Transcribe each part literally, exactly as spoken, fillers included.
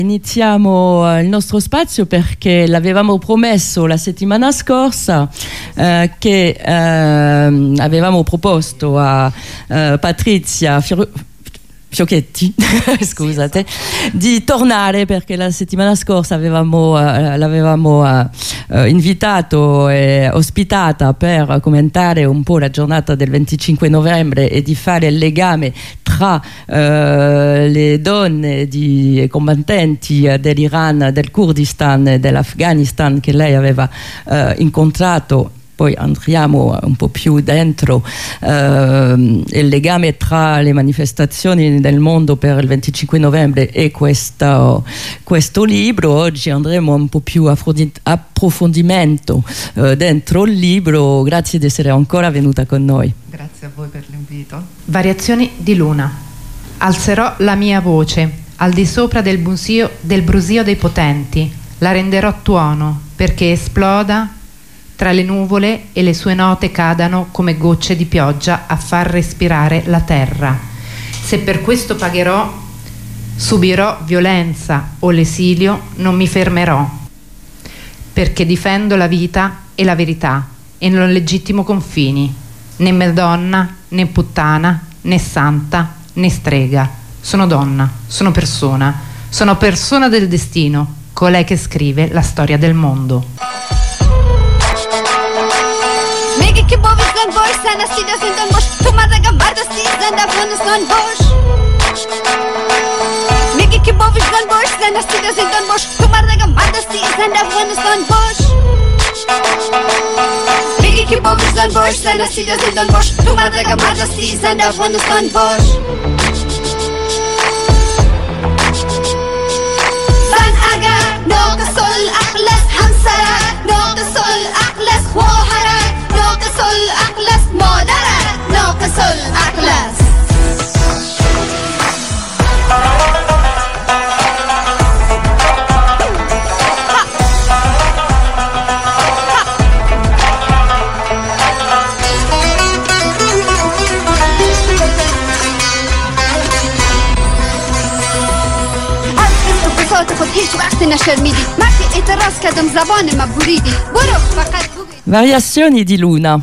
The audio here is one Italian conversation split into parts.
Iniziamo il nostro spazio perché l'avevamo promesso la settimana scorsa eh, che eh, avevamo proposto a eh, Patrizia Fior- Fiocchetti scusate, di tornare perché la settimana scorsa avevamo, uh, l'avevamo uh, uh, invitato e ospitata per commentare un po' la giornata del venticinque novembre e di fare il legame tra uh, le donne di combattenti uh, dell'Iran, del Kurdistan e dell'Afghanistan che lei aveva uh, incontrato. Poi entriamo un po' più dentro eh, il legame tra le manifestazioni del mondo per il venticinque novembre e questo, questo libro. Oggi andremo un po' più approfondimento eh, dentro il libro. Grazie di essere ancora venuta con noi. Grazie a voi per l'invito. Variazioni di luna. Alzerò la mia voce al di sopra del brusio, del brusio dei potenti, la renderò tuono perché esploda tra le nuvole e le sue note cadano come gocce di pioggia a far respirare la terra. Se per questo pagherò, subirò violenza o l'esilio, non mi fermerò, perché difendo la vita e la verità e non legittimo confini, né madonna, né puttana, né santa, né strega. Sono donna, sono persona, sono persona del destino, colei che scrive la storia del mondo. میگه که با ویزن باش سنستی دا زندان باش تو مردگم بردستی زند افغانستان باش میگه که با ویزن باش سنستی دا زندان باش تو مردگم بردستی زند افغانستان باش میگه که با ویزن باش سنستی دا زندان باش تو مردگم بردستی زند افغانستان باش زن اگر ناقص العقل است همسرت ناقص العقل است خواهرت ناقص العقل است مادرت ناقص العقل است خود هیچ وقت نشرمیدی من که اعتراض کردم زبان ما بریدی برو فقط Variazioni di luna.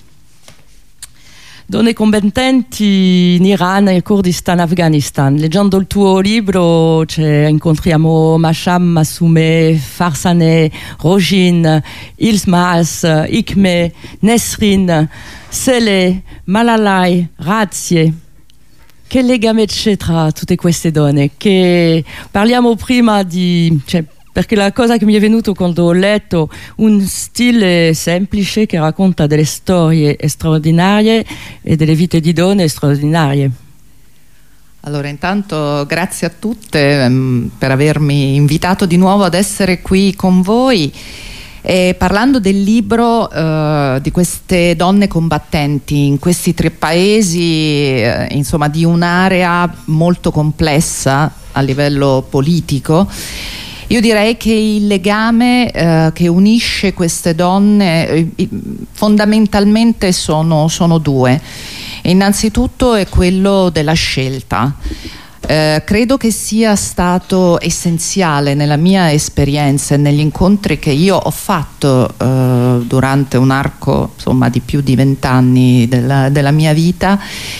Donne combattenti in Iran, Kurdistan, Afghanistan. Leggendo il tuo libro incontriamo Masham, Massoumeh, Farsaneh, Rojin, Ilsmas, Ikme, Nesrin, Seleh, Malalai, Razie. Che legame c'è tra tutte queste donne? Che parliamo prima di... Cioè, perché la cosa che mi è venuto quando ho letto un stile semplice che racconta delle storie straordinarie e delle vite di donne straordinarie. Allora, intanto grazie a tutte um, per avermi invitato di nuovo ad essere qui con voi. E parlando del libro uh, di queste donne combattenti in questi tre paesi, uh, insomma di un'area molto complessa a livello politico, io direi che il legame eh, che unisce queste donne eh, fondamentalmente sono, sono due. Innanzitutto è quello della scelta. Eh, credo che sia stato essenziale nella mia esperienza e negli incontri che io ho fatto eh, durante un arco insomma di più di vent'anni della, della mia vita,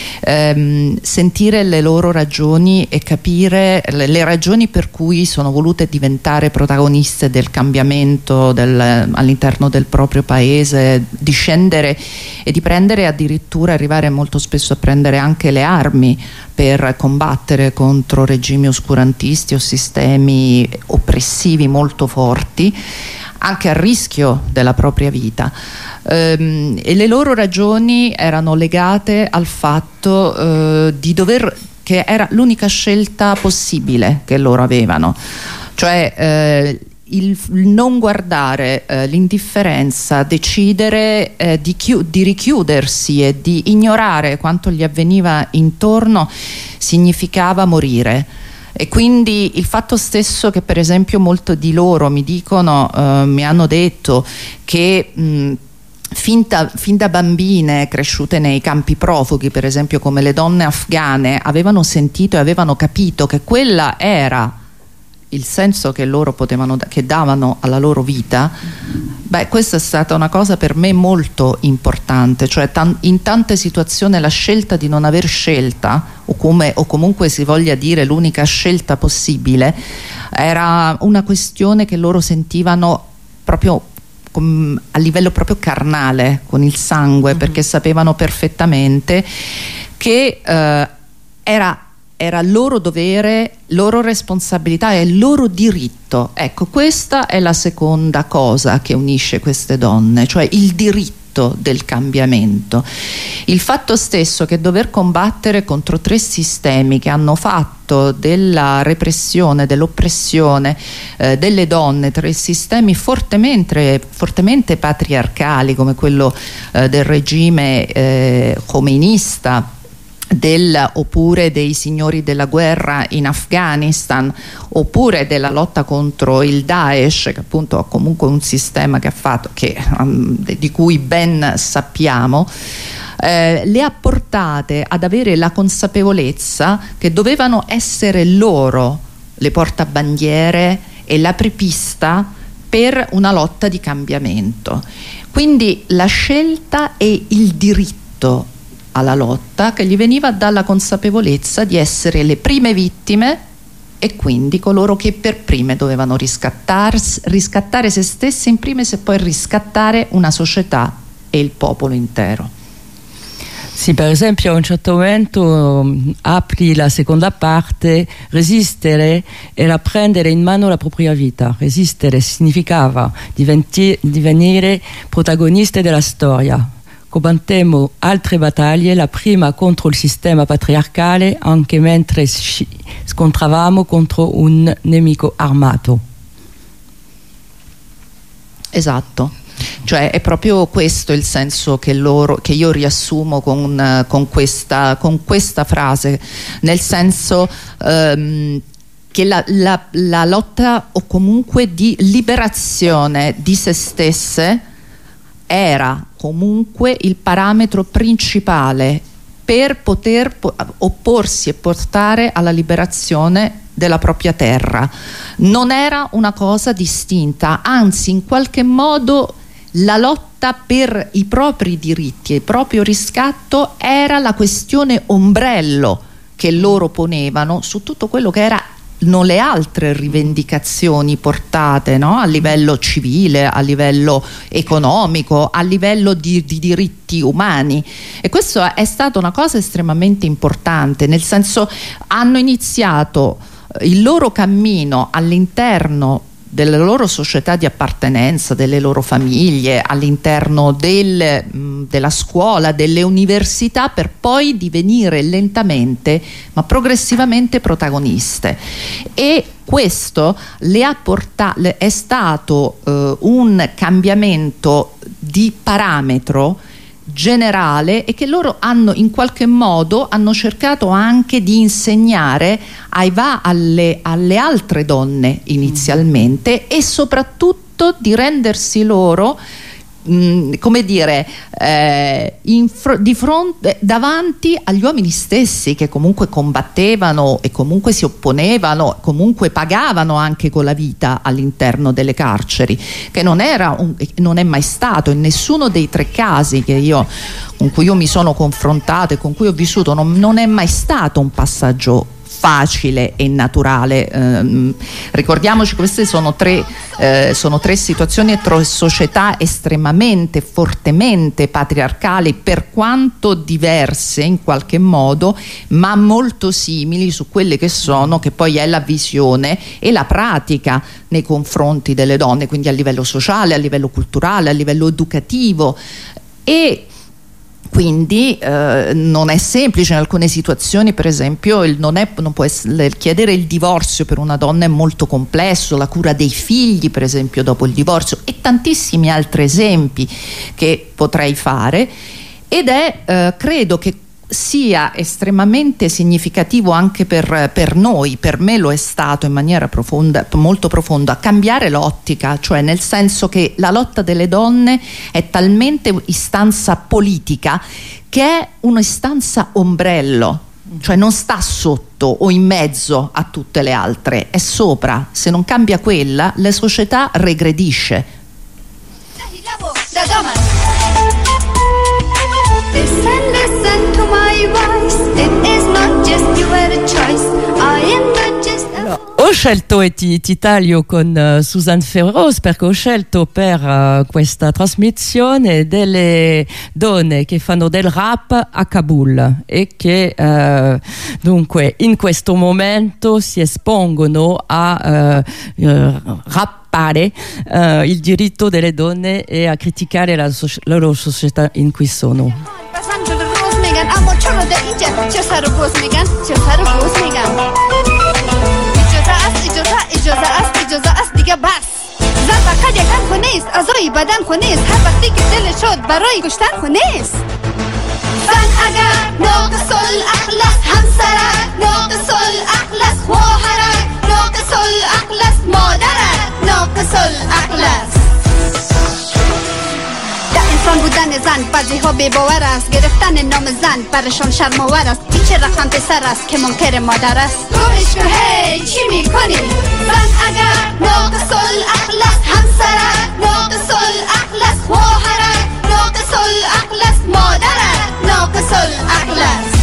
ehm, sentire le loro ragioni e capire le, le ragioni per cui sono volute diventare protagoniste del cambiamento del, all'interno del proprio paese, di scendere e di prendere addirittura, arrivare molto spesso a prendere anche le armi per combattere contro regimi oscurantisti o sistemi oppressivi molto forti, anche a rischio della propria vita. Ehm, e le loro ragioni erano legate al fatto eh, di dover, che era l'unica scelta possibile che loro avevano, cioè eh, il non guardare eh, l'indifferenza, decidere eh, di, di richiudersi e di ignorare quanto gli avveniva intorno significava morire. E quindi il fatto stesso che per esempio molto di loro mi dicono, eh, mi hanno detto che mh, fin da, fin da bambine cresciute nei campi profughi, per esempio come le donne afghane, avevano sentito e avevano capito che quella era il senso che loro potevano, che davano alla loro vita, beh, questa è stata una cosa per me molto importante, cioè tan- in tante situazioni la scelta di non aver scelta, o, come, o comunque si voglia dire l'unica scelta possibile, era una questione che loro sentivano proprio com- a livello proprio carnale, con il sangue, mm-hmm. perché sapevano perfettamente che eh, era era loro dovere, loro responsabilità e il loro diritto. Ecco, questa è la seconda cosa che unisce queste donne, cioè il diritto del cambiamento, il fatto stesso che dover combattere contro tre sistemi che hanno fatto della repressione, dell'oppressione eh, delle donne, tre sistemi fortemente, fortemente patriarcali come quello eh, del regime eh, khomeinista, Del, oppure dei signori della guerra in Afghanistan, oppure della lotta contro il Daesh, che appunto ha comunque un sistema che ha fatto, che, um, di cui ben sappiamo, eh, le ha portate ad avere la consapevolezza che dovevano essere loro le portabandiere e l'apripista per una lotta di cambiamento. Quindi la scelta e il diritto alla lotta che gli veniva dalla consapevolezza di essere le prime vittime e quindi coloro che per prime dovevano riscattare se stesse in primis e poi riscattare una società e il popolo intero. Sì, per esempio a un certo momento apri la seconda parte, resistere era prendere in mano la propria vita. Resistere significava diventi, divenire protagoniste della storia. Combattemmo altre battaglie, la prima contro il sistema patriarcale, anche mentre scontravamo contro un nemico armato. Esatto, cioè è proprio questo il senso che, loro, che io riassumo con, con, questa, con questa frase, nel senso ehm, che la, la, la lotta o comunque di liberazione di se stesse era comunque il parametro principale per poter po- opporsi e portare alla liberazione della propria terra. Non era una cosa distinta, anzi in qualche modo la lotta per i propri diritti e il proprio riscatto era la questione ombrello che loro ponevano su tutto quello che era non le altre rivendicazioni portate, no? A livello civile, a livello economico, a livello di, di diritti umani. E questo è stata una cosa estremamente importante, nel senso hanno iniziato il loro cammino all'interno della loro società di appartenenza, delle loro famiglie, all'interno del, mh, della scuola, delle università, per poi divenire lentamente ma progressivamente protagoniste. E questo le ha portato, è stato eh, un cambiamento di parametro generale e che loro hanno in qualche modo hanno cercato anche di insegnare ai va alle, alle altre donne inizialmente, e soprattutto di rendersi loro mh, come dire eh, in fr- di fronte davanti agli uomini stessi, che comunque combattevano e comunque si opponevano, comunque pagavano anche con la vita all'interno delle carceri, che non era un, non è mai stato in nessuno dei tre casi che io con cui io mi sono confrontato e con cui ho vissuto, non, non è mai stato un passaggio facile e naturale. Eh, ricordiamoci che queste sono tre, eh, sono tre situazioni e tre società estremamente, fortemente patriarcali, per quanto diverse in qualche modo, ma molto simili su quelle che sono, che poi è la visione e la pratica nei confronti delle donne, quindi a livello sociale, a livello culturale, a livello educativo. E quindi eh, non è semplice in alcune situazioni, per esempio il non è, non può essere, il chiedere il divorzio per una donna è molto complesso, la cura dei figli per esempio dopo il divorzio, e tantissimi altri esempi che potrei fare. Ed è eh, credo che sia estremamente significativo anche per, per noi, per me lo è stato in maniera profonda, molto profonda, cambiare l'ottica, cioè nel senso che la lotta delle donne è talmente istanza politica che è un'istanza ombrello, cioè non sta sotto sotto o in mezzo a tutte le altre, è sopra. Se non cambia quella, la società regredisce. Listen, listen to my voice. It is not just your choice. I am not just a... Ho scelto e ti, ti taglio con uh, Suzanne Feroz perché ho scelto per uh, questa trasmissione delle donne che fanno del rap a Kabul e che uh, dunque in questo momento si espongono a uh, uh, rappare uh, il diritto delle donne e a criticare la, so- la loro società in cui sono. اما چرا در اینجا چه سر و گوز میگن چه سر و گوز میگن اجازه است اجازه اجازه است اجازه است دیگه بس زن فقط یک تن خونه است اعضای بدن خونه است هر وقتی که دل شد برای کشتن خونه است زن اگر ناقص العقل است همسرت ناقص العقل است خواهرت ناقص العقل است مادرت ناقص العقل است انسان بودن زن بعضی ها بی‌باور است گرفتن نام زن برشان شرم‌آور است این چه رقم پسر است که منکر مادر است گمش کن هی چی میکنی زن اگر ناقص العقل است همسرت ناقص العقل است خواهرت ناقص العقل است مادرت ناقص العقل است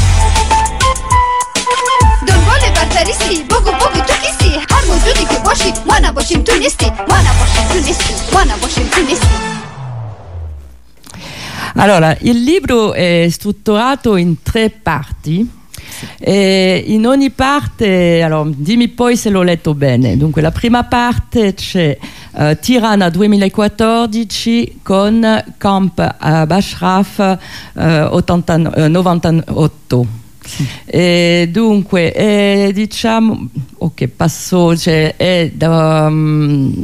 دنبال برتریستی بگو بگو تو کیستی هر موجودی که باشی ما نباشیم تو نیستی ما نباشیم تو نیستی ما نباشیم تو نیستی. Allora, il libro è strutturato in tre parti e in ogni parte, allora, dimmi poi se l'ho letto bene. Dunque, la prima parte c'è uh, Tirana duemilaquattordici con Camp uh, Ashraf uh, ottanta, uh, novantotto. Sì. E dunque, è, diciamo, ok, passo, cioè, è da... Um,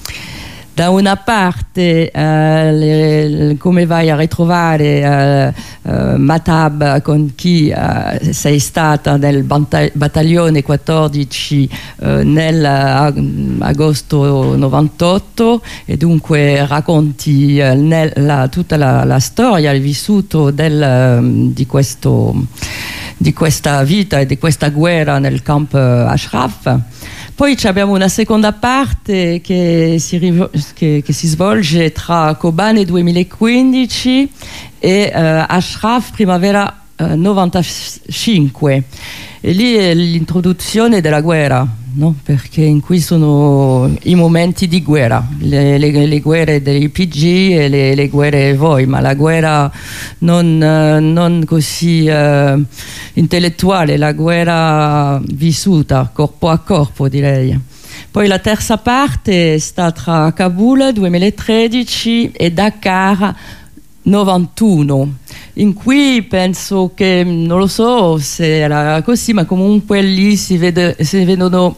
Da una parte uh, le, come vai a ritrovare uh, uh, Mahtab con chi uh, sei stata nel banta- battaglione quattordici uh, nel uh, agosto novantotto e dunque racconti uh, nel, la, tutta la, la storia, il vissuto del, uh, di, questo, di questa vita e di questa guerra nel camp Ashraf. Poi abbiamo una seconda parte che si, rivo- che, che si svolge tra Kobane duemilaquindici e uh, Ashraf primavera uh, novantacinque e lì è l'introduzione della guerra, no? Perché in cui sono i momenti di guerra, le, le, le guerre dei P G e le, le guerre voi, ma la guerra non, uh, non così uh, intellettuale, la guerra vissuta corpo a corpo, direi. Poi la terza parte sta tra Kabul duemilatredici e Dakar novantuno, in cui penso che, non lo so se era così, ma comunque lì si, vede, si vedono,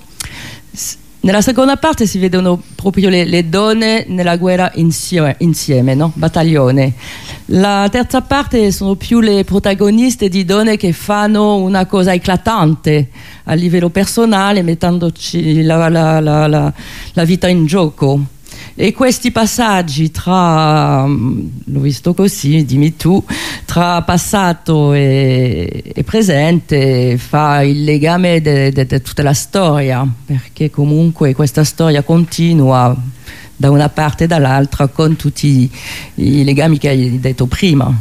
nella seconda parte si vedono proprio le, le donne nella guerra insieme, insieme, no? Battaglione. La terza parte sono più le protagoniste di donne che fanno una cosa eclatante a livello personale, mettendoci la, la, la, la, la vita in gioco. E questi passaggi tra, l'ho visto così, dimmi tu, tra passato e, e presente fa il legame di tutta la storia, perché comunque questa storia continua da una parte e dall'altra con tutti i legami che hai detto prima.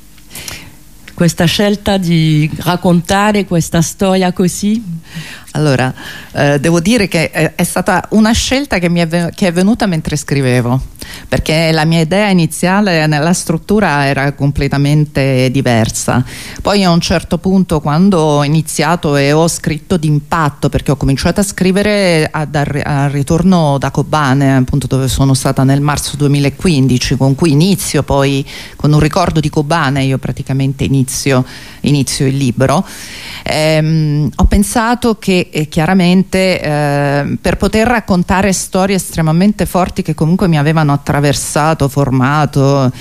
Questa scelta di raccontare questa storia così? Allora, eh, devo dire che è, è stata una scelta che, mi è, che è venuta mentre scrivevo, perché la mia idea iniziale nella struttura era completamente diversa. Poi a un certo punto, quando ho iniziato e ho scritto d'impatto, perché ho cominciato a scrivere ad, al ritorno da Kobane, appunto dove sono stata nel marzo duemilaquindici, con cui inizio poi con un ricordo di Kobane, io praticamente inizio, inizio il libro. Ehm, ho pensato che eh, chiaramente eh, per poter raccontare storie estremamente forti che comunque mi avevano attraversato, formato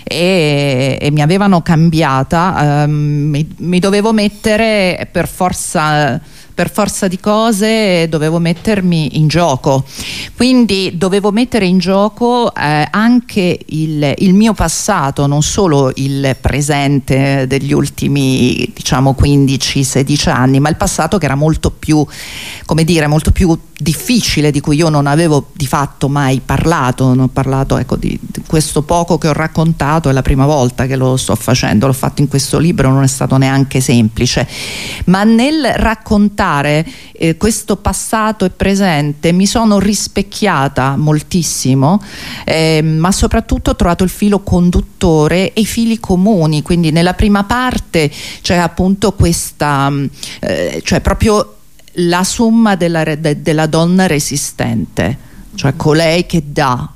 e, e mi avevano cambiata, ehm, mi, mi dovevo mettere per forza per forza di cose dovevo mettermi in gioco, quindi dovevo mettere in gioco eh, anche il, il mio passato, non solo il presente degli ultimi diciamo quindici sedici anni, ma il passato che era molto più, come dire, molto più difficile, di cui io non avevo di fatto mai parlato. Non ho parlato, ecco, di, di questo poco che ho raccontato, è la prima volta che lo sto facendo, l'ho fatto in questo libro, non è stato neanche semplice, ma nel raccontare eh, questo passato e presente mi sono rispecchiata moltissimo, eh, ma soprattutto ho trovato il filo conduttore e i fili comuni. Quindi nella prima parte c'è appunto questa eh, cioè proprio la somma della, de, della donna resistente, cioè colei che dà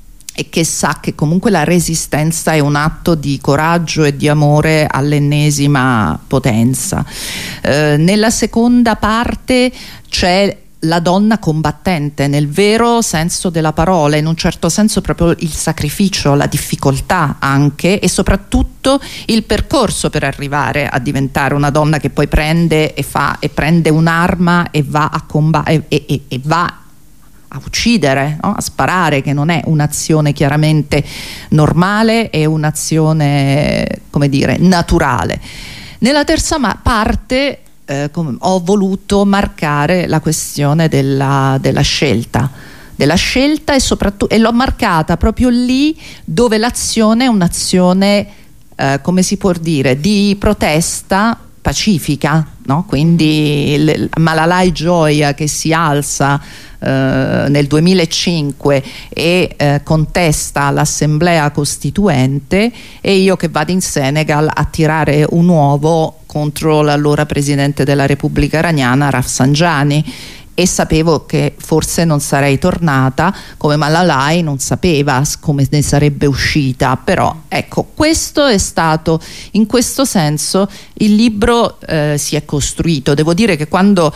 e che sa che comunque la resistenza è un atto di coraggio e di amore all'ennesima potenza. Eh, nella seconda parte c'è la donna combattente nel vero senso della parola, in un certo senso proprio il sacrificio, la difficoltà anche, e soprattutto il percorso per arrivare a diventare una donna che poi prende e fa e prende un'arma e va a combattere e, e, e va a uccidere, no? A sparare, che non è un'azione chiaramente normale, è un'azione, come dire, naturale. Nella terza parte eh, come, ho voluto marcare la questione della, della scelta della scelta e soprattutto, e l'ho marcata proprio lì dove l'azione è un'azione eh, come si può dire, di protesta pacifica, no? Quindi il Malalai Joya che si alza eh, nel duemilacinque e eh, contesta l'assemblea costituente, e io che vado in Senegal a tirare un uovo contro l'allora presidente della Repubblica Iraniana Rafsanjani, e sapevo che forse non sarei tornata, come Malalai non sapeva come ne sarebbe uscita. Però ecco, questo è stato, in questo senso il libro eh, si è costruito. Devo dire che quando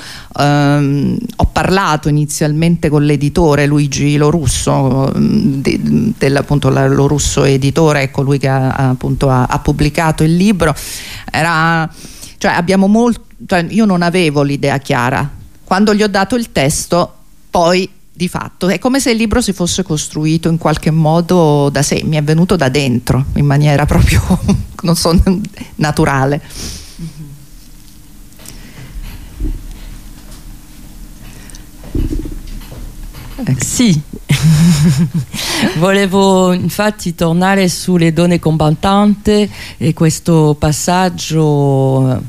ehm, ho parlato inizialmente con l'editore Luigi Lorusso, de, del, appunto la Lorusso editore, colui che ha, appunto ha, ha pubblicato il libro, era, cioè abbiamo molto, cioè io non avevo l'idea chiara. Quando gli ho dato il testo, poi di fatto è come se il libro si fosse costruito in qualche modo da sé, mi è venuto da dentro in maniera proprio, non so, naturale. Ecco. Sì, volevo infatti tornare sulle donne combattanti e questo passaggio.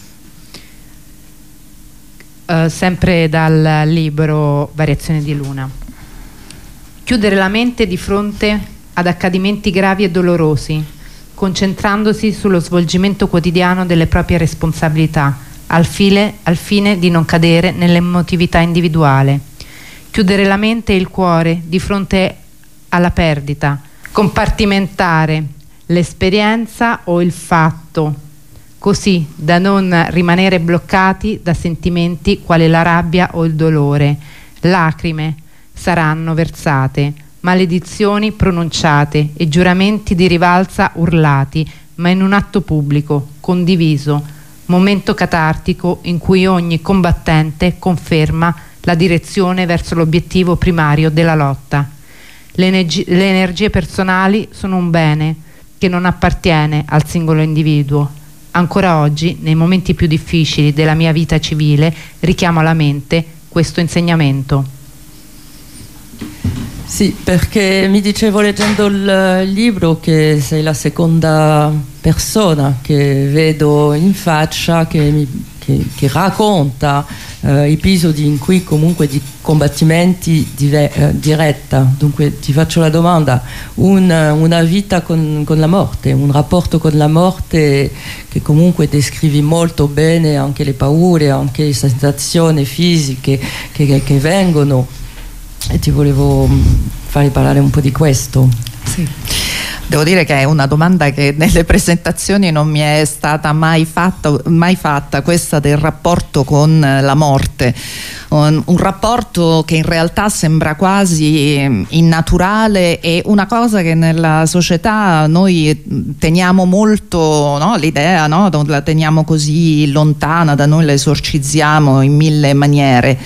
Uh, sempre dal libro Variazioni di Luna. Chiudere la mente di fronte ad accadimenti gravi e dolorosi, concentrandosi sullo svolgimento quotidiano delle proprie responsabilità, al, file, al fine di non cadere nell'emotività individuale. Chiudere la mente e il cuore di fronte alla perdita, compartimentare l'esperienza o il fatto, così da non rimanere bloccati da sentimenti quali la rabbia o il dolore. Lacrime saranno versate, maledizioni pronunciate e giuramenti di rivalsa urlati, ma in un atto pubblico, condiviso, momento catartico in cui ogni combattente conferma la direzione verso l'obiettivo primario della lotta. Le, energi- le energie personali sono un bene che non appartiene al singolo individuo. Ancora oggi, nei momenti più difficili della mia vita civile, richiamo alla mente questo insegnamento. Sì, perché mi dicevo leggendo il libro che sei la seconda persona che vedo in faccia che, mi, che, che racconta eh, episodi in cui comunque di combattimenti dive, eh, diretta. Dunque ti faccio la domanda, un, una vita con, con la morte, un rapporto con la morte che comunque descrivi molto bene, anche le paure, anche le sensazioni fisiche che, che, che vengono. E ti volevo fare parlare un po' di questo. Sì. Devo dire che è una domanda che nelle presentazioni non mi è stata mai fatta, mai fatta, questa del rapporto con la morte, un, un rapporto che in realtà sembra quasi innaturale e una cosa che nella società noi teniamo molto, no? L'idea, no? La teniamo così lontana da noi, la esorcizziamo in mille maniere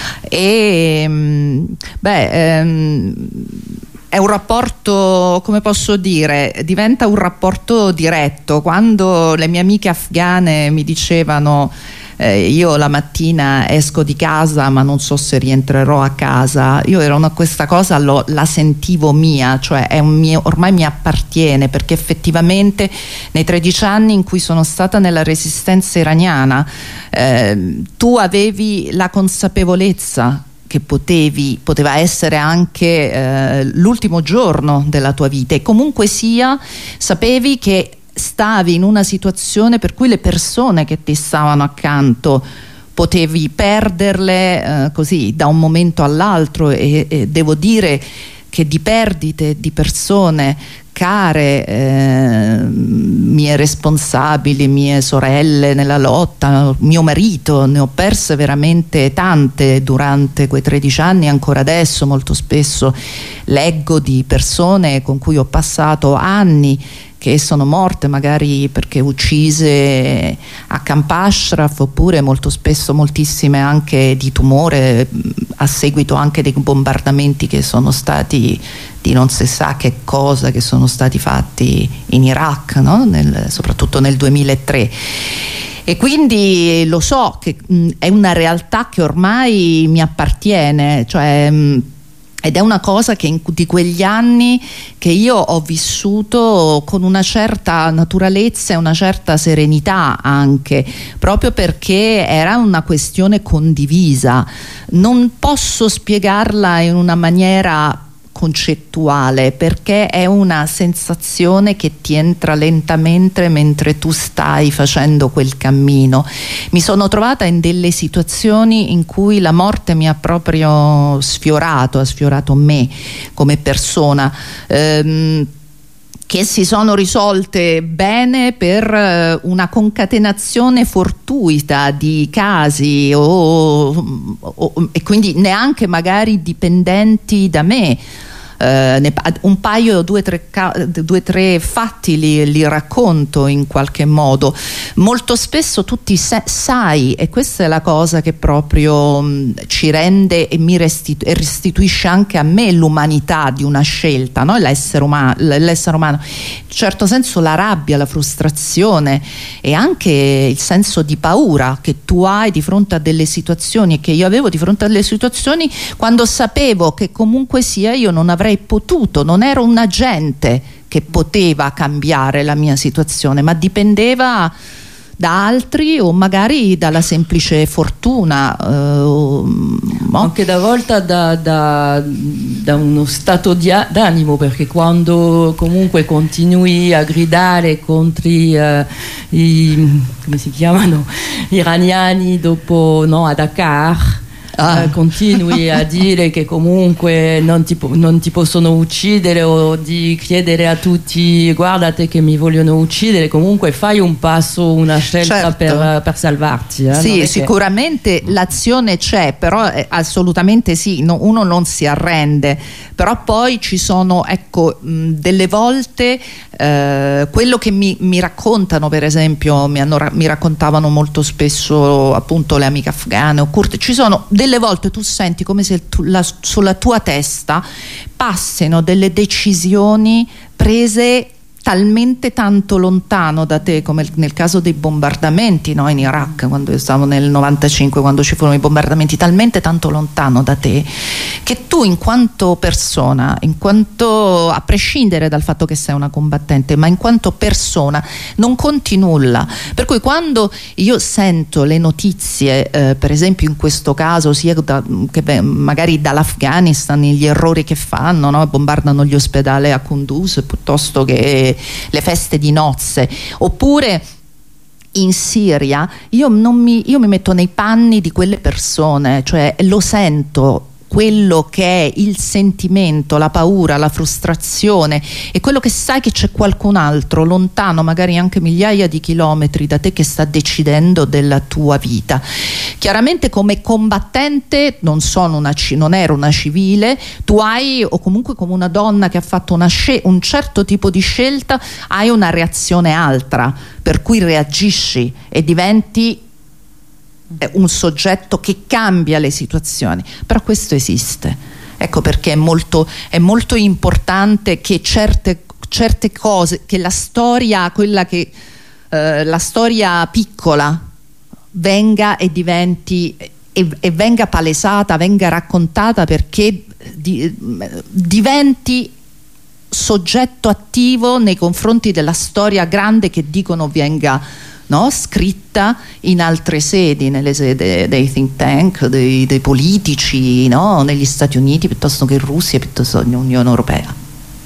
e beh ehm, è un rapporto, come posso dire, diventa un rapporto diretto. Quando le mie amiche afghane mi dicevano eh, io la mattina esco di casa ma non so se rientrerò a casa, io ero una, questa cosa lo, la sentivo mia, cioè è un mio, ormai mi appartiene, perché effettivamente nei tredici anni in cui sono stata nella resistenza iraniana eh, tu avevi la consapevolezza che potevi, poteva essere anche eh, l'ultimo giorno della tua vita, e comunque sia sapevi che stavi in una situazione per cui le persone che ti stavano accanto potevi perderle eh, così da un momento all'altro, e, e devo dire che di perdite di persone care, eh, mie responsabili, mie sorelle nella lotta, mio marito, ne ho perse veramente tante durante quei tredici anni. Ancora adesso molto spesso leggo di persone con cui ho passato anni che sono morte magari perché uccise a Camp Ashraf, oppure molto spesso moltissime anche di tumore a seguito anche dei bombardamenti che sono stati di non si sa che cosa, che sono stati fatti in Iraq, no? Nel, soprattutto nel duemilatré. E quindi lo so che mh, è una realtà che ormai mi appartiene, cioè mh, ed è una cosa che in, di quegli anni che io ho vissuto con una certa naturalezza e una certa serenità, anche proprio perché era una questione condivisa. Non posso spiegarla in una maniera concettuale, perché è una sensazione che ti entra lentamente mentre tu stai facendo quel cammino. Mi sono trovata in delle situazioni in cui la morte mi ha proprio sfiorato, ha sfiorato me come persona, ehm, che si sono risolte bene per una concatenazione fortuita di casi o, o, e quindi neanche magari dipendenti da me. Uh, ne, un paio, due tre, due, tre fatti li, li racconto in qualche modo. Molto spesso tu ti se, sai, e questa è la cosa che proprio mh, ci rende e mi restitu e restituisce anche a me l'umanità di una scelta, no? L'essere umano, l'essere umano, in certo senso la rabbia, la frustrazione e anche il senso di paura che tu hai di fronte a delle situazioni, e che io avevo di fronte a delle situazioni quando sapevo che comunque sia io non avrei potuto, non ero un agente che poteva cambiare la mia situazione, ma dipendeva da altri o magari dalla semplice fortuna, eh, no? Anche da volta da, da, da uno stato d'animo, perché quando comunque continui a gridare contro uh, i, come si chiamano, iraniani dopo, no, a Dakar, Ah. Uh, continui a dire che comunque non ti, non ti possono uccidere, o di chiedere a tutti guardate che mi vogliono uccidere, comunque fai un passo, una scelta, certo, per, per salvarti, eh? Sì, sicuramente che... l'azione c'è, però eh, assolutamente sì, no, uno non si arrende, però poi ci sono, ecco, mh, delle volte eh, quello che mi, mi raccontano, per esempio mi, hanno, mi raccontavano molto spesso appunto le amiche afghane o curte, ci sono delle volte tu senti come se tu, la, sulla tua testa passino delle decisioni prese talmente tanto lontano da te, come nel caso dei bombardamenti, no? In Iraq, quando io stavo nel novantacinque, quando ci furono i bombardamenti, talmente tanto lontano da te che tu in quanto persona, in quanto, a prescindere dal fatto che sei una combattente, ma in quanto persona non conti nulla. Per cui quando io sento le notizie, eh, per esempio in questo caso sia da, che beh, magari dall'Afghanistan, gli errori che fanno, no? Bombardano gli ospedali a Kunduz piuttosto che le feste di nozze, oppure in Siria, io, non mi, io mi metto nei panni di quelle persone, cioè lo sento quello che è il sentimento, la paura, la frustrazione, e quello che sai che c'è qualcun altro lontano, magari anche migliaia di chilometri da te, che sta decidendo della tua vita. Chiaramente come combattente non sono una, non ero una civile, tu hai, o comunque come una donna che ha fatto una un certo tipo di scelta, hai una reazione altra, per cui reagisci e diventi un soggetto che cambia le situazioni. Però questo esiste, ecco perché è molto, è molto importante che certe, certe cose, che la storia, quella che eh, la storia piccola venga e diventi e, e venga palesata, venga raccontata, perché di, diventi soggetto attivo nei confronti della storia grande che dicono venga, no, scritta in altre sedi, nelle sedi dei think tank, dei, dei politici, no, negli Stati Uniti piuttosto che in Russia, piuttosto che nell'Unione Europea.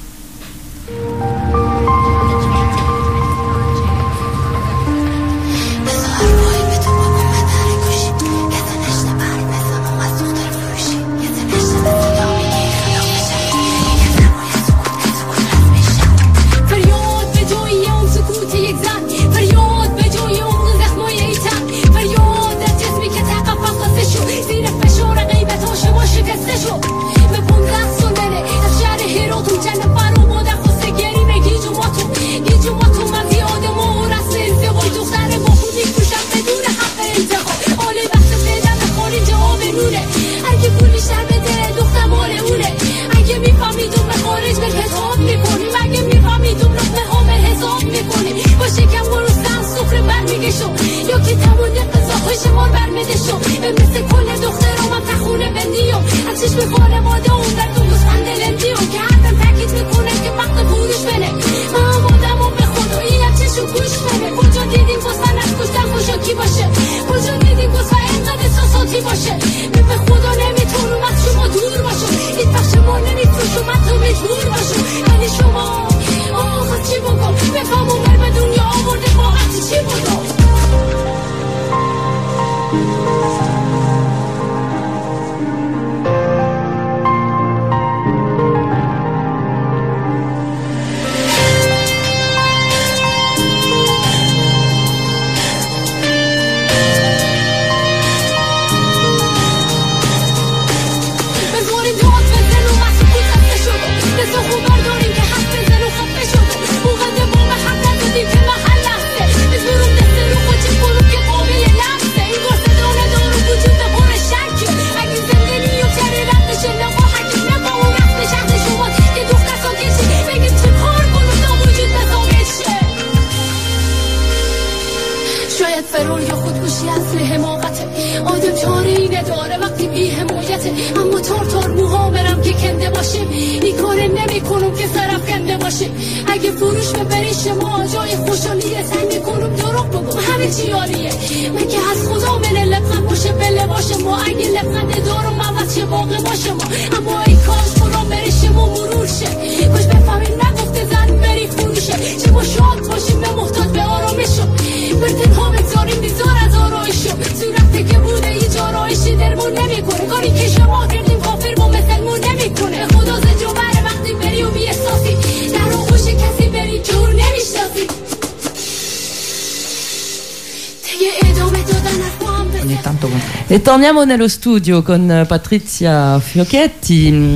E torniamo nello studio con Patrizia Fiocchetti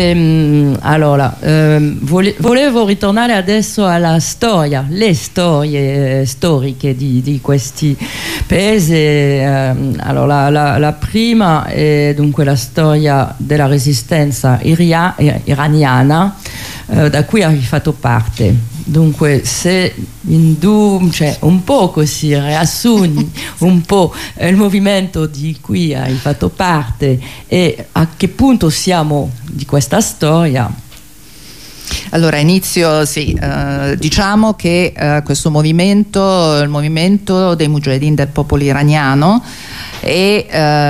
e allora eh, vole, volevo ritornare adesso alla storia, le storie storiche di, di questi paesi. Eh, allora la, la, la prima è dunque la storia della resistenza iria, iraniana, eh, da cui hai fatto parte. Dunque se in du, cioè, un po' così riassumi un po' il movimento di cui hai fatto parte e a che punto siamo di questa storia. Allora inizio, sì, eh, diciamo che eh, questo movimento, il movimento dei Mujahedin del popolo iraniano, e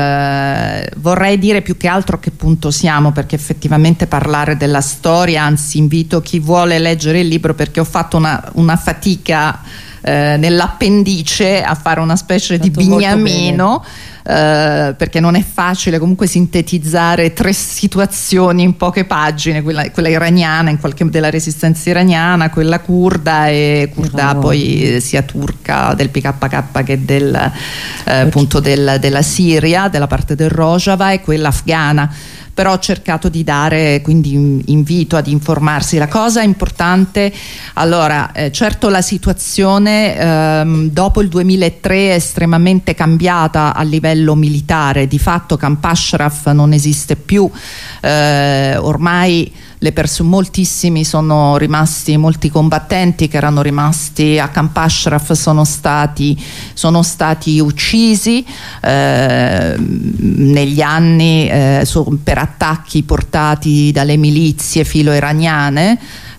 eh, vorrei dire più che altro a che punto siamo, perché effettivamente parlare della storia, anzi invito chi vuole leggere il libro, perché ho fatto una, una fatica eh, nell'appendice a fare una specie di bignamino eh, perché non è facile comunque sintetizzare tre situazioni in poche pagine, quella, quella iraniana, in qualche, della resistenza iraniana, quella curda e curda oh. poi sia turca del P K K che del, eh, appunto del, della Siria, della parte del Rojava, e quella afghana. Però ho cercato di dare, quindi invito ad informarsi. La cosa importante, allora, eh, certo la situazione ehm, dopo il duemilatré è estremamente cambiata a livello militare, di fatto Camp Ashraf non esiste più, eh, ormai le persone, moltissimi sono rimasti, molti combattenti che erano rimasti a Camp Ashraf sono stati, sono stati uccisi eh, negli anni eh, so, per attacchi portati dalle milizie filo-iraniane.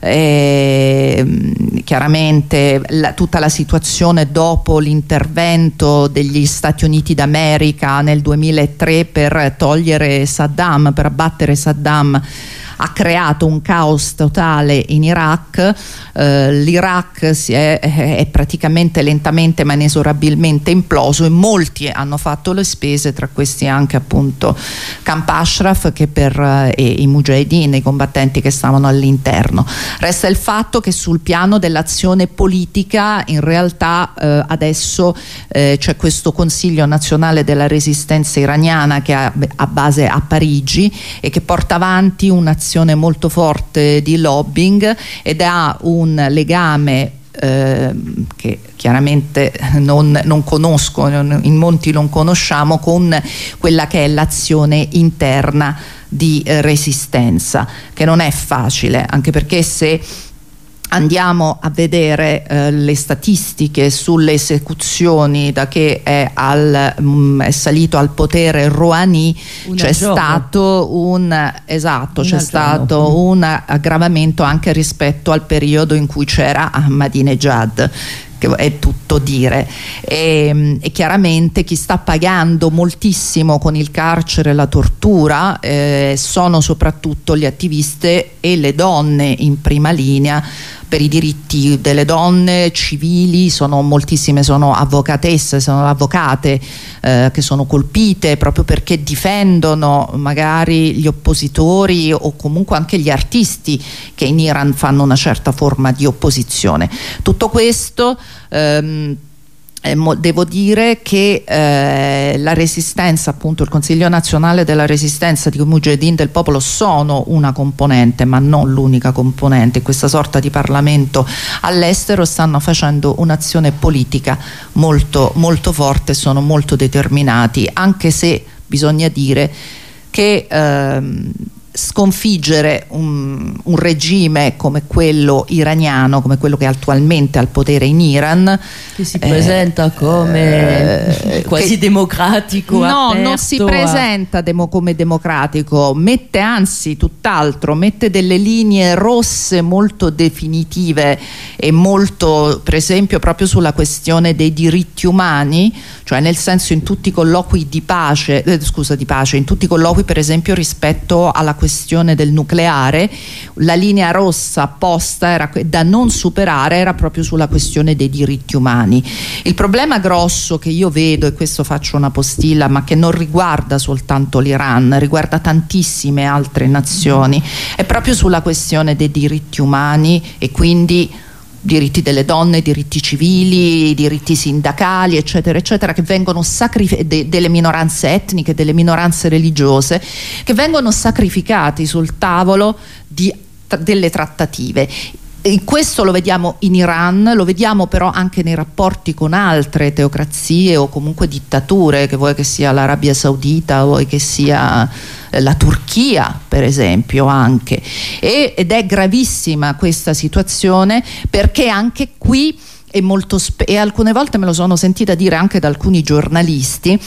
E, chiaramente la, tutta la situazione dopo l'intervento degli Stati Uniti d'America nel duemilatré per togliere Saddam, per abbattere Saddam, ha creato un caos totale in Iraq. eh, l'Iraq si è, è praticamente lentamente ma inesorabilmente imploso, e molti hanno fatto le spese, tra questi anche appunto Camp Ashraf che per, eh, e i mujahideen, i combattenti che stavano all'interno. Resta il fatto che sul piano dell'azione politica in realtà eh, adesso eh, c'è questo Consiglio Nazionale della Resistenza Iraniana che ha a base a Parigi e che porta avanti un'azione molto forte di lobbying ed ha un legame eh, che chiaramente non, non conosco, in molti non conosciamo, con quella che è l'azione interna di eh, resistenza, che non è facile, anche perché se andiamo a vedere eh, le statistiche sulle esecuzioni da che è, al, mh, è salito al potere Rouhani, c'è stato un esatto, c'è stato un aggravamento anche rispetto al periodo in cui c'era Ahmadinejad, che è tutto dire, e, e chiaramente chi sta pagando moltissimo con il carcere e la tortura eh, sono soprattutto gli attivisti e le donne in prima linea per i diritti delle donne civili. Sono moltissime, sono avvocatesse, sono avvocate eh, che sono colpite proprio perché difendono magari gli oppositori o comunque anche gli artisti che in Iran fanno una certa forma di opposizione. Tutto questo ehm, Eh, devo dire che eh, la resistenza, appunto il Consiglio Nazionale della Resistenza di Mujahideen del Popolo sono una componente ma non l'unica componente. Questa sorta di Parlamento all'estero stanno facendo un'azione politica molto, molto forte, sono molto determinati, anche se bisogna dire che ehm, sconfiggere un, un regime come quello iraniano, come quello che è attualmente al potere in Iran, che si presenta eh, come eh, quasi che, democratico, no, aperto non si presenta a... demo, come democratico, mette anzi tutt'altro, mette delle linee rosse molto definitive e molto, per esempio proprio sulla questione dei diritti umani, cioè nel senso in tutti i colloqui di pace, eh, scusa di pace, in tutti i colloqui per esempio rispetto alla questione del nucleare, la linea rossa posta era, da non superare era proprio sulla questione dei diritti umani. Il problema grosso che io vedo, e questo faccio una postilla, ma che non riguarda soltanto l'Iran, riguarda tantissime altre nazioni, è proprio sulla questione dei diritti umani e quindi diritti delle donne, diritti civili, diritti sindacali, eccetera, eccetera, che vengono sacrificati, de, delle minoranze etniche, delle minoranze religiose, che vengono sacrificati sul tavolo di, delle trattative. E questo lo vediamo in Iran, lo vediamo però anche nei rapporti con altre teocrazie o comunque dittature, che vuoi che sia l'Arabia Saudita, vuoi che sia la Turchia per esempio anche, e, ed è gravissima questa situazione, perché anche qui è molto spe- e alcune volte me lo sono sentita dire anche da alcuni giornalisti,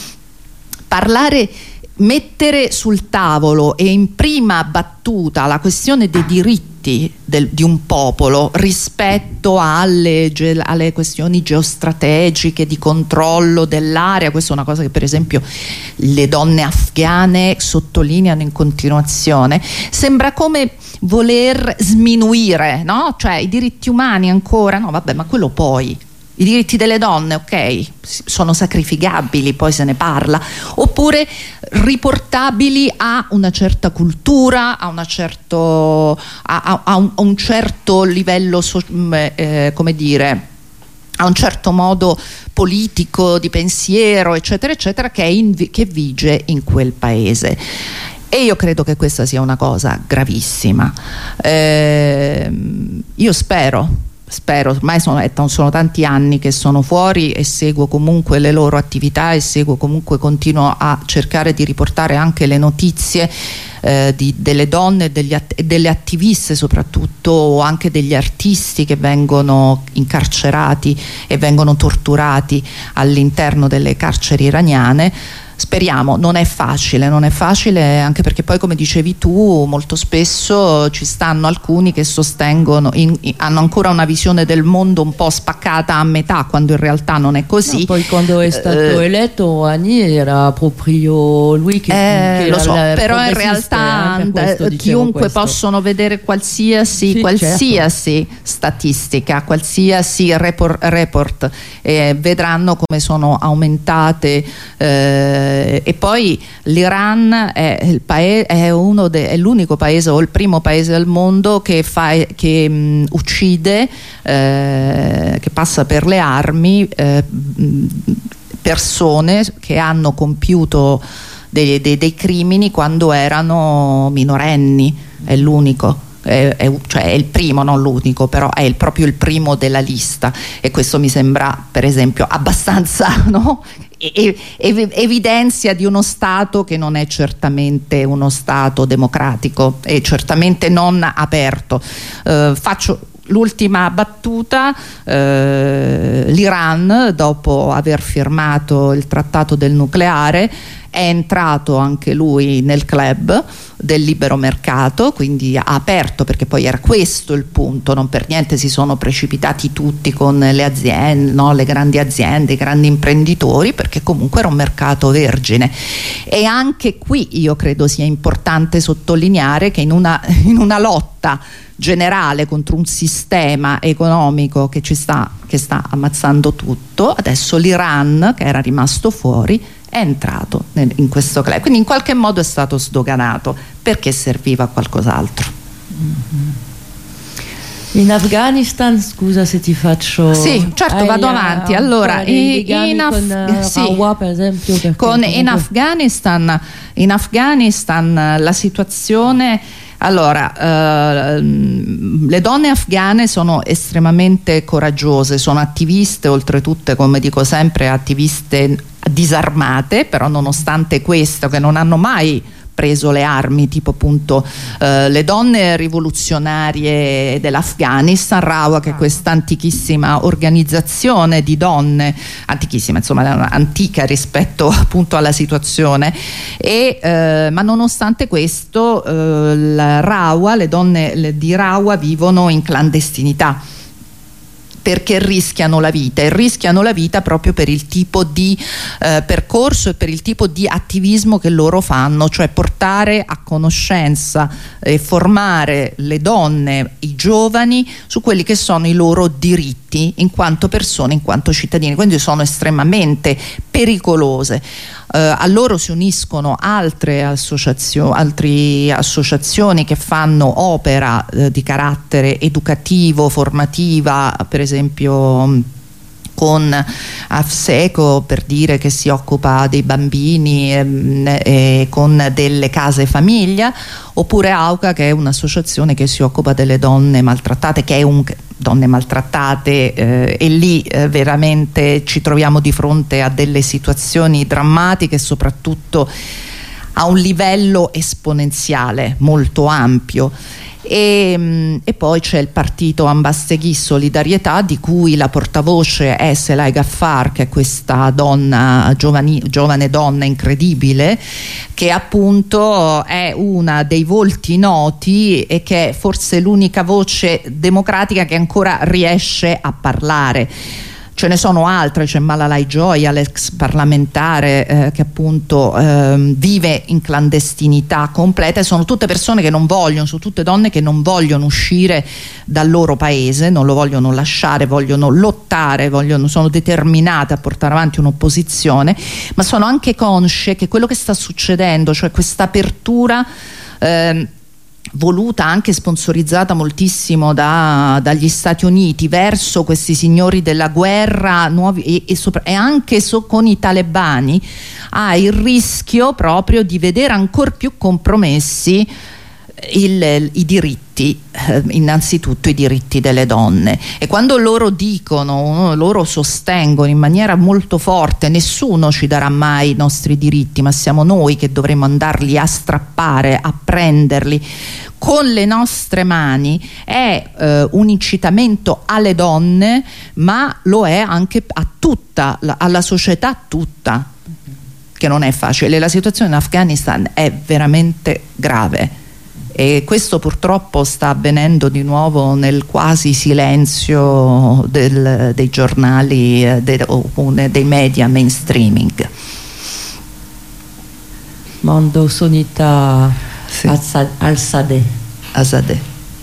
parlare, mettere sul tavolo e in prima battuta la questione dei diritti del, di un popolo rispetto alle, alle questioni geostrategiche di controllo dell'area. Questa è una cosa che per esempio le donne afghane sottolineano in continuazione. Sembra come voler sminuire, no? Cioè i diritti umani ancora, no vabbè, ma quello poi I diritti delle donne, ok, sono sacrificabili, poi se ne parla, oppure riportabili a una certa cultura, a, una certo, a, a, a, un, a un certo livello, so, eh, come dire, a un certo modo politico, di pensiero, eccetera, eccetera, che, è in, che vige in quel paese. E io credo che questa sia una cosa gravissima. Eh, io spero, spero, ormai sono, sono tanti anni che sono fuori e seguo comunque le loro attività e seguo comunque, continuo a cercare di riportare anche le notizie eh, di, delle donne e degli att- delle attiviste soprattutto, o anche degli artisti che vengono incarcerati e vengono torturati all'interno delle carceri iraniane. Speriamo, non è facile, non è facile anche perché poi, come dicevi tu, molto spesso ci stanno alcuni che sostengono, in, in, hanno ancora una visione del mondo un po' spaccata a metà, quando in realtà non è così. No, poi quando è stato eh, eletto Rouhani era proprio lui che, eh, che lo so, però in realtà eh, chiunque questo. Possono vedere qualsiasi, sì, qualsiasi certo. statistica, qualsiasi report, report eh, vedranno come sono aumentate eh, e poi l'Iran è, il paese, è, uno de, è l'unico paese o il primo paese al mondo che, fa, che mh, uccide, eh, che passa per le armi eh, persone che hanno compiuto dei, dei, dei crimini quando erano minorenni. È l'unico. È, è, cioè è il primo, non l'unico, però è il, proprio il primo della lista, e questo mi sembra per esempio abbastanza, no? E, e, evidenzia di uno Stato che non è certamente uno Stato democratico e certamente non aperto. Eh, faccio l'ultima battuta. eh, l'Iran, dopo aver firmato il trattato del nucleare, è entrato anche lui nel club del libero mercato, quindi ha aperto, perché poi era questo il punto, non per niente si sono precipitati tutti con le aziende, no? Le grandi aziende, i grandi imprenditori, perché comunque era un mercato vergine. E anche qui io credo sia importante sottolineare che in una, in una lotta generale contro un sistema economico che ci sta, che sta ammazzando tutto, adesso l'Iran, che era rimasto fuori, è entrato nel, in questo club, quindi in qualche modo è stato sdoganato perché serviva a qualcos'altro. Mm-hmm. In Afghanistan, scusa se ti faccio... Sì, certo, vado avanti. Allora, in, in, Af- con, uh, sì, Rawa, per esempio, con, in, Afghanistan, in Afghanistan la situazione... Allora, eh, le donne afghane sono estremamente coraggiose, sono attiviste, oltretutto, come dico sempre, attiviste disarmate, però nonostante questo, che non hanno mai preso le armi, tipo appunto eh, le donne rivoluzionarie dell'Afghanistan, Rawa, che è questa antichissima organizzazione di donne, antichissima, insomma antica rispetto appunto alla situazione, e, eh, ma nonostante questo eh, la Rawa, le donne le, di Rawa vivono in clandestinità, perché rischiano la vita, e rischiano la vita proprio per il tipo di eh, percorso e per il tipo di attivismo che loro fanno, cioè portare a conoscenza e formare le donne, i giovani, su quelli che sono i loro diritti in quanto persone, in quanto cittadini, quindi sono estremamente pericolose. Eh, a loro si uniscono altre associazio- altre associazioni che fanno opera eh, di carattere educativo, formativa, per esempio con Afseco, per dire, che si occupa dei bambini e, e con delle case famiglia, oppure AUCA, che è un'associazione che si occupa delle donne maltrattate, che è un donne maltrattate eh, e lì eh, veramente ci troviamo di fronte a delle situazioni drammatiche, soprattutto a un livello esponenziale molto ampio. E, e poi c'è il partito Ambasteghi Solidarietà, di cui la portavoce è Selai Gaffar, che è questa donna, giovani, giovane donna incredibile, che appunto è una dei volti noti e che è forse l'unica voce democratica che ancora riesce a parlare. Ce ne sono altre, c'è Malalai Joya, l'ex parlamentare eh, che appunto eh, vive in clandestinità completa, e sono tutte persone che non vogliono, sono tutte donne che non vogliono uscire dal loro paese, non lo vogliono lasciare, vogliono lottare, vogliono, sono determinate a portare avanti un'opposizione, ma sono anche consce che quello che sta succedendo, cioè questa apertura eh, voluta, anche sponsorizzata moltissimo da, dagli Stati Uniti verso questi signori della guerra nuovi, e, e, sopra, e anche so, con i talebani, ha il rischio proprio di vedere ancora più compromessi il, i diritti, eh, innanzitutto i diritti delle donne. E quando loro dicono, loro sostengono in maniera molto forte: nessuno ci darà mai i nostri diritti, ma siamo noi che dovremo andarli a strappare, a prenderli con le nostre mani, è eh, un incitamento alle donne, ma lo è anche a tutta, alla società tutta, che non è facile. La situazione in Afghanistan è veramente grave, e questo purtroppo sta avvenendo di nuovo nel quasi silenzio del, dei giornali, eh, de, o dei media mainstreaming. Mondo Sonita Sì. Al-Sadeh. Azadeh.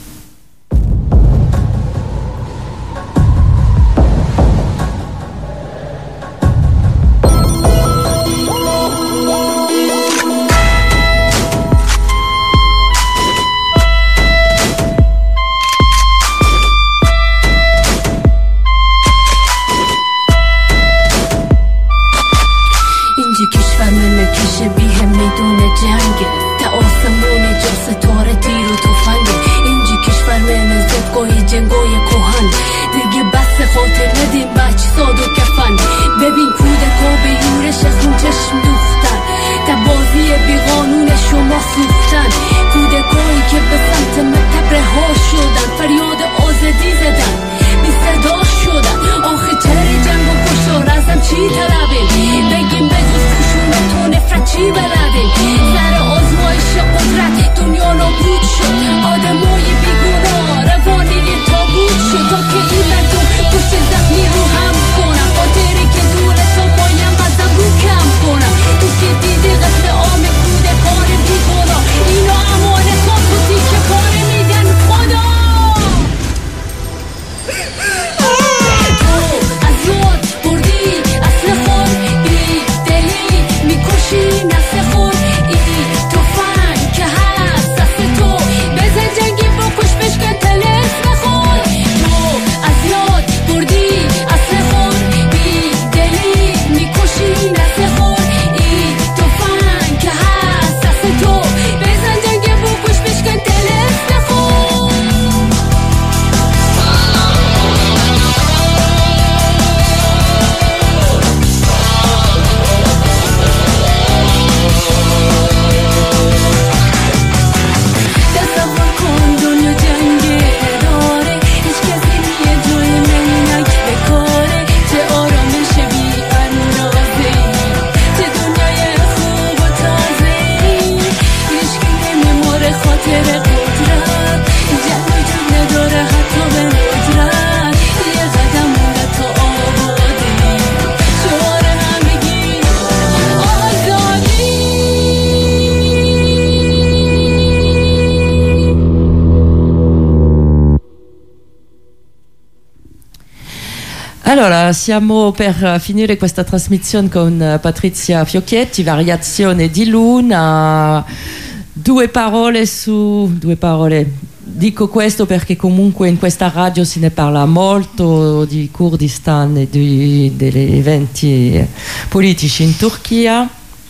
Allora, siamo per finire questa trasmissione con Patrizia Fiocchetti, Variazione di Luna. Due parole su... due parole. Dico questo perché comunque in questa radio se ne parla molto di Kurdistan e di, degli eventi politici in Turchia.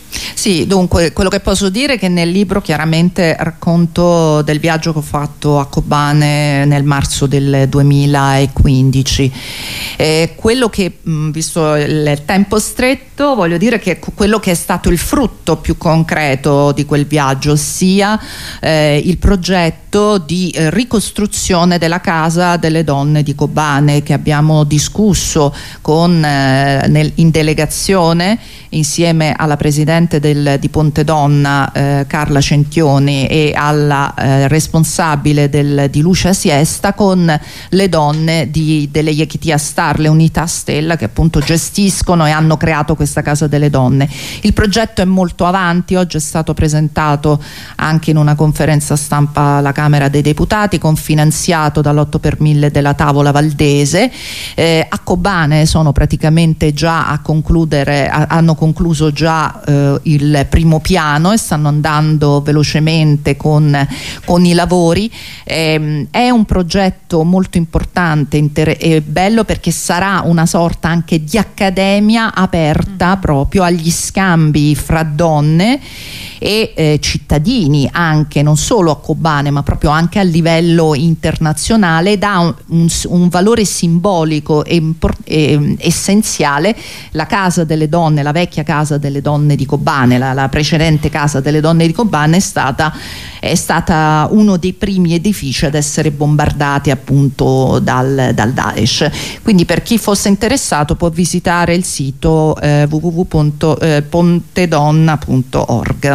Sì, dunque quello che posso dire è che nel libro chiaramente racconto del viaggio che ho fatto a Kobane nel marzo del duemilaquindici. Eh, quello che, mh, visto il tempo stretto, questo voglio dire che quello che è stato il frutto più concreto di quel viaggio, ossia eh, il progetto di eh, ricostruzione della casa delle donne di Kobane, che abbiamo discusso con, eh, nel, in delegazione insieme alla presidente del, di Ponte Donna eh, Carla Centioni e alla eh, responsabile del, di Lucia Siesta, con le donne di, delle Yekitia Star, le unità Stella, che appunto gestiscono e hanno creato questa casa delle donne. Il progetto è molto avanti, oggi è stato presentato anche in una conferenza stampa alla Camera dei Deputati, confinanziato dall'otto per mille della Tavola Valdese. Eh, a Kobane sono praticamente già a concludere, a, hanno concluso già eh, il primo piano e stanno andando velocemente con, con i lavori. Eh, è un progetto molto importante e bello, perché sarà una sorta anche di accademia aperta proprio agli scambi fra donne e eh, cittadini, anche non solo a Kobane ma proprio anche a livello internazionale. Dà un, un, un valore simbolico e, e essenziale. La casa delle donne, la vecchia casa delle donne di Kobane, la, la precedente casa delle donne di Kobane è stata, è stata uno dei primi edifici ad essere bombardati appunto dal, dal Daesh. Quindi per chi fosse interessato può visitare il sito eh, w w w punto pontedonna punto org.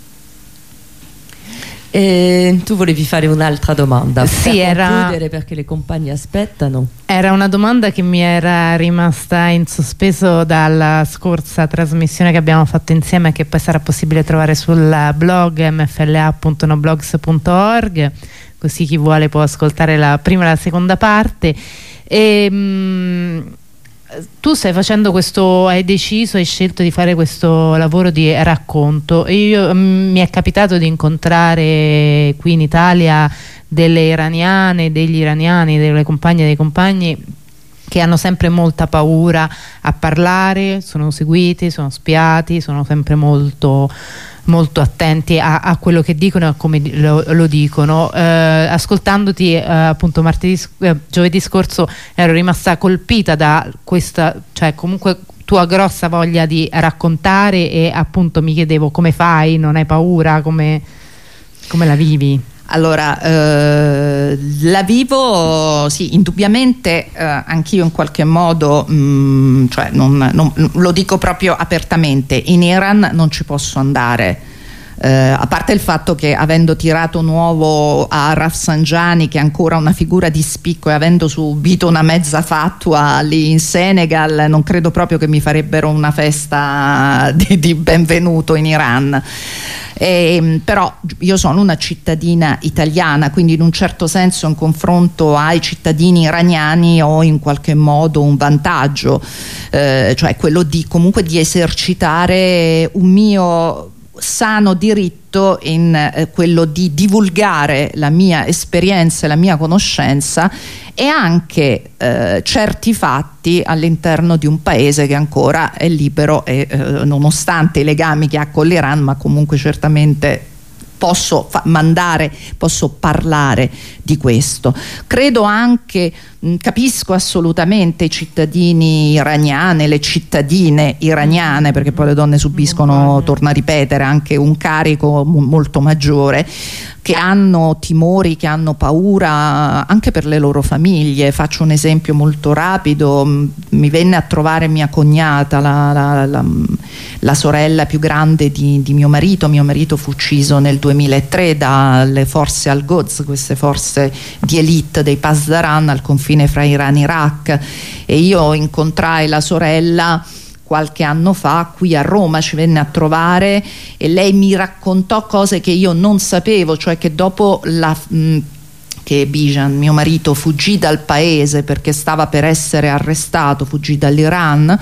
E tu volevi fare un'altra domanda? Sì, per era... concludere, perché le compagne aspettano. Era una domanda che mi era rimasta in sospeso dalla scorsa trasmissione che abbiamo fatto insieme, che poi sarà possibile trovare sul blog m f l a punto noblogs punto org, così chi vuole può ascoltare la prima e la seconda parte. E, mh, tu stai facendo questo, hai deciso, hai scelto di fare questo lavoro di racconto. Io, mi è capitato di incontrare qui in Italia delle iraniane, degli iraniani, delle compagne e dei compagni che hanno sempre molta paura a parlare, sono seguiti, sono spiati, sono sempre molto molto attenti a, a quello che dicono e a come lo, lo dicono. Eh, ascoltandoti eh, appunto martedì, eh, giovedì scorso ero rimasta colpita da questa, cioè comunque tua grossa voglia di raccontare, e appunto mi chiedevo come fai, non hai paura, come, come la vivi? Allora, eh, la vivo, sì, indubbiamente eh, anch'io in qualche modo, mh, cioè non, non, lo dico proprio apertamente, in Iran non ci posso andare. Eh, a parte il fatto che, avendo tirato nuovo a Rafsanjani, che è ancora una figura di spicco, e avendo subito una mezza fatua lì in Senegal, non credo proprio che mi farebbero una festa di, di benvenuto in Iran. Eh, però io sono una cittadina italiana, quindi in un certo senso in confronto ai cittadini iraniani ho in qualche modo un vantaggio, eh, cioè quello di comunque di esercitare un mio sano diritto in eh, quello di divulgare la mia esperienza e la mia conoscenza, e anche eh, certi fatti all'interno di un paese che ancora è libero e eh, nonostante i legami che ha con l'Iran, ma comunque certamente posso mandare, posso parlare di questo. Credo anche, mh, capisco assolutamente i cittadini iraniani, le cittadine iraniane, perché poi le donne subiscono, torno a ripetere, anche un carico m- molto maggiore, che hanno timori, che hanno paura anche per le loro famiglie. Faccio un esempio molto rapido: mi venne a trovare mia cognata, la, la, la, la sorella più grande di, di mio marito. Mio marito fu ucciso nel duemilatré dalle forze Al-Quds, queste forze di elite dei Pasdaran al confine fra Iran e Iraq, e io incontrai la sorella qualche anno fa qui a Roma, ci venne a trovare e lei mi raccontò cose che io non sapevo, cioè che dopo la mh, che Bijan, mio marito, fuggì dal paese perché stava per essere arrestato, fuggì dall'Iran,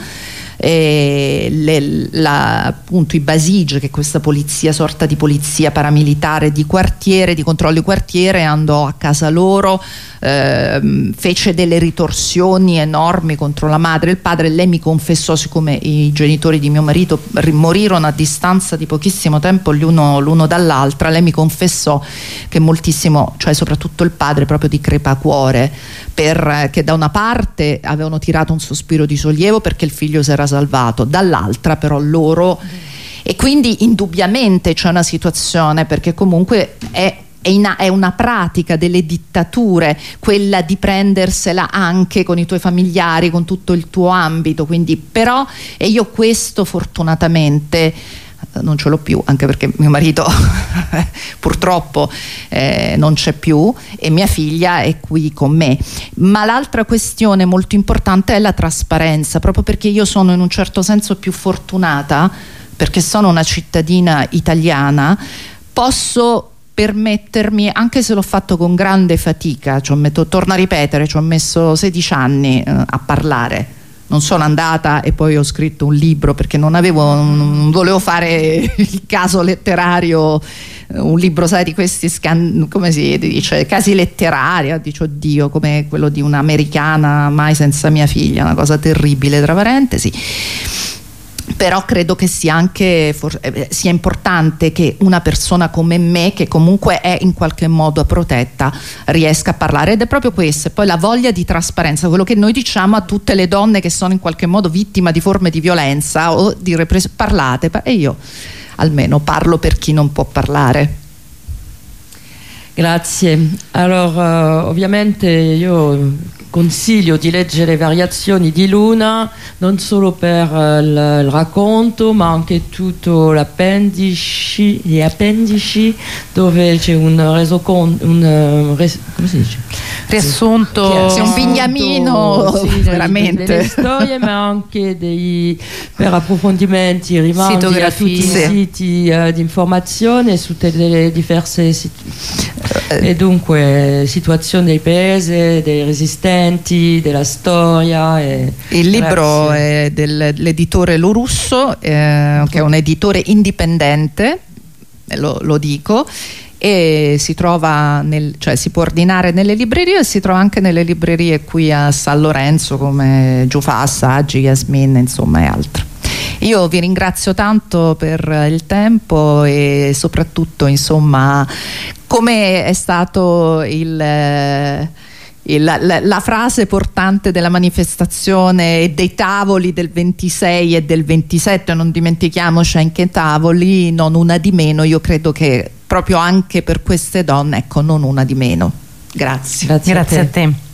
e le, la, appunto i Basij, che è questa polizia, sorta di polizia paramilitare di quartiere, di controllo di quartiere, andò a casa loro, eh, fece delle ritorsioni enormi contro la madre e il padre. Lei mi confessò, siccome i genitori di mio marito morirono a distanza di pochissimo tempo l'uno, l'uno dall'altra, lei mi confessò che moltissimo, cioè soprattutto il padre, proprio di crepacuore, perché da una parte avevano tirato un sospiro di sollievo perché il figlio si era salvato, dall'altra però loro, e quindi indubbiamente c'è una situazione, perché comunque è È, in, è una pratica delle dittature quella di prendersela anche con i tuoi familiari, con tutto il tuo ambito, quindi però, e io questo fortunatamente non ce l'ho più, anche perché mio marito purtroppo eh, non c'è più e mia figlia è qui con me. Ma l'altra questione molto importante è la trasparenza, proprio perché io sono in un certo senso più fortunata, perché sono una cittadina italiana, posso permettermi, anche se l'ho fatto con grande fatica, ci ho metto, torno a ripetere, ci ho messo sedici anni eh, a parlare. Non sono andata e poi ho scritto un libro, perché non avevo, non volevo fare il caso letterario, un libro, sai, di questi scan, come si dice, casi letterari, dice oddio, come quello di un'americana Mai senza mia figlia, una cosa terribile, tra parentesi. Però credo che sia anche eh, sia importante che una persona come me, che comunque è in qualche modo protetta, riesca a parlare, ed è proprio questo, e poi la voglia di trasparenza, quello che noi diciamo a tutte le donne che sono in qualche modo vittime di forme di violenza o di repressione: parlate, e io almeno parlo per chi non può parlare. Grazie. Allora, ovviamente io consiglio di leggere Variazioni di Luna, non solo per uh, il, il racconto, ma anche tutto l'appendici, gli appendici, dove c'è un resoconto, un uh, res, come si dice? riassunto, c'è un bignamino, sì, veramente, delle storie, ma anche dei, per approfondimenti, rimandi a tutti i sì. siti uh, di informazione su tutte le diverse situazioni. E dunque situazione dei paesi, dei resistenti, della storia. E il libro grazie. È dell'editore Lo Russo, eh, che è un editore indipendente, lo, lo dico, e si trova nel, cioè si può ordinare nelle librerie, e si trova anche nelle librerie qui a San Lorenzo come Giufassa, Agi, Yasmin, insomma, e altre. Io vi ringrazio tanto per il tempo e soprattutto, insomma, come è stato il, il, la, la frase portante della manifestazione e dei tavoli del ventisei e del ventisette, non dimentichiamoci anche tavoli, non una di meno. Io credo che proprio anche per queste donne, ecco, non una di meno. Grazie. Grazie, Grazie a te. A te.